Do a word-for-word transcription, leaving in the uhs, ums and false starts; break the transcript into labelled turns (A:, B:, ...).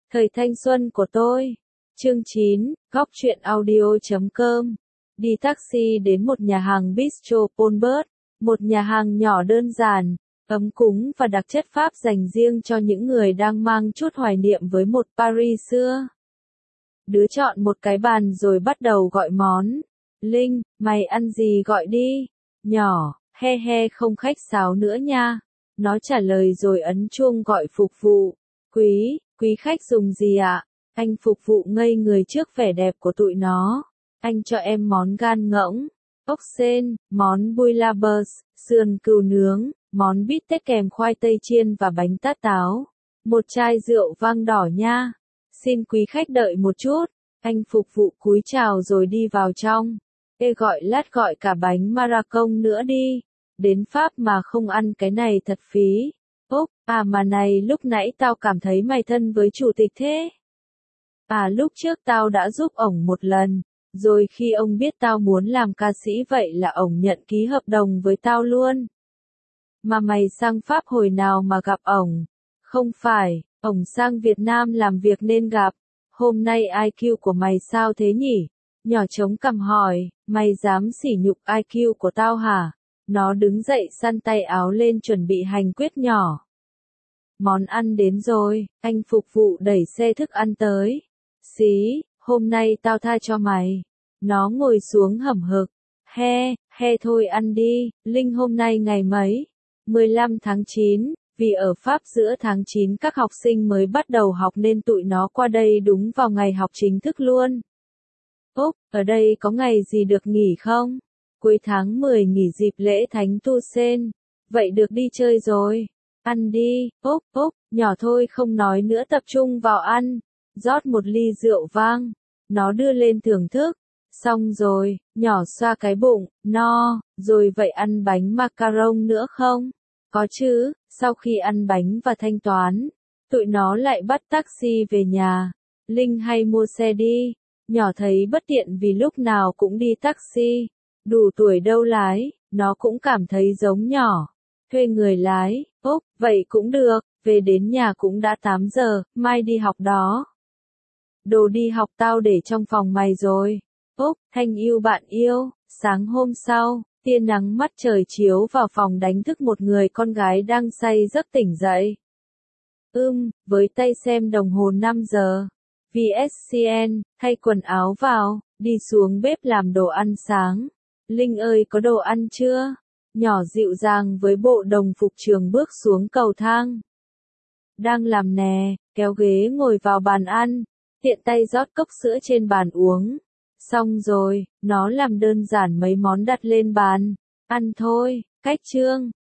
A: Thời thanh xuân của tôi. Chương chín, góc truyện audio.com. Đi taxi đến một nhà hàng Bistro Polbert, một nhà hàng nhỏ đơn giản, ấm cúng và đặc chất Pháp dành riêng cho những người đang mang chút hoài niệm với một Paris xưa. Đứa chọn một cái bàn rồi bắt đầu gọi món. Linh, mày ăn gì gọi đi? Nhỏ, he he không khách sáo nữa nha. Nó trả lời rồi ấn chuông gọi phục vụ. Quý, quý khách dùng gì ạ? Anh phục vụ ngây người trước vẻ đẹp của tụi nó. Anh cho em món gan ngỗng, ốc sên, món bouillabaisse, sườn cừu nướng, món bít tết kèm khoai tây chiên và bánh tát táo. Một chai rượu vang đỏ nha. Xin quý khách đợi một chút. Anh phục vụ cúi chào rồi đi vào trong. Ê gọi lát gọi cả bánh maracong nữa đi. Đến Pháp mà không ăn cái này thật phí. Ốc, à mà này lúc nãy tao cảm thấy mày thân với chủ tịch thế. À lúc trước tao đã giúp ổng một lần. Rồi khi ông biết tao muốn làm ca sĩ vậy là ổng nhận ký hợp đồng với tao luôn. Mà mày sang Pháp hồi nào mà gặp ổng? Không phải, ổng sang Việt Nam làm việc nên gặp. Hôm nay i kiu của mày sao thế nhỉ? Nhỏ trống cằm hỏi, mày dám sỉ nhục i kiu của tao hả? Nó đứng dậy săn tay áo lên chuẩn bị hành quyết nhỏ. Món ăn đến rồi, anh phục vụ đẩy xe thức ăn tới. Xí, hôm nay tao tha cho mày. Nó ngồi xuống hầm hực. He, he thôi ăn đi, Linh hôm nay ngày mấy? mười lăm tháng chín, vì ở Pháp giữa tháng chín các học sinh mới bắt đầu học nên tụi nó qua đây đúng vào ngày học chính thức luôn. Úc, ở đây có ngày gì được nghỉ không? Cuối tháng mười nghỉ dịp lễ Thánh Tu Sen. Vậy được đi chơi rồi. Ăn đi, Úc, Úc, nhỏ thôi không nói nữa tập trung vào ăn. Rót một ly rượu vang. Nó đưa lên thưởng thức. Xong rồi, nhỏ xoa cái bụng, no, rồi vậy ăn bánh macaron nữa không? Có chứ, sau khi ăn bánh và thanh toán, tụi nó lại bắt taxi về nhà. Linh hay mua xe đi. Nhỏ thấy bất tiện vì lúc nào cũng đi taxi. Đủ tuổi đâu lái, nó cũng cảm thấy giống nhỏ. Thuê người lái, ốc, vậy cũng được, về đến nhà cũng đã tám giờ, mai đi học đó. Đồ đi học tao để trong phòng mày rồi. Ốc, Thanh yêu bạn yêu, sáng hôm sau, tia nắng mắt trời chiếu vào phòng đánh thức một người con gái đang say giấc tỉnh dậy. Ưm, với tay xem đồng hồ năm giờ. vê ét xê en, thay quần áo vào, đi xuống bếp làm đồ ăn sáng. Linh ơi có đồ ăn chưa? Nhỏ dịu dàng với bộ đồng phục trường bước xuống cầu thang. Đang làm nè, kéo ghế ngồi vào bàn ăn, tiện tay rót cốc sữa trên bàn uống. Xong rồi, nó làm đơn giản mấy món đặt lên bàn. Ăn thôi, cách chương.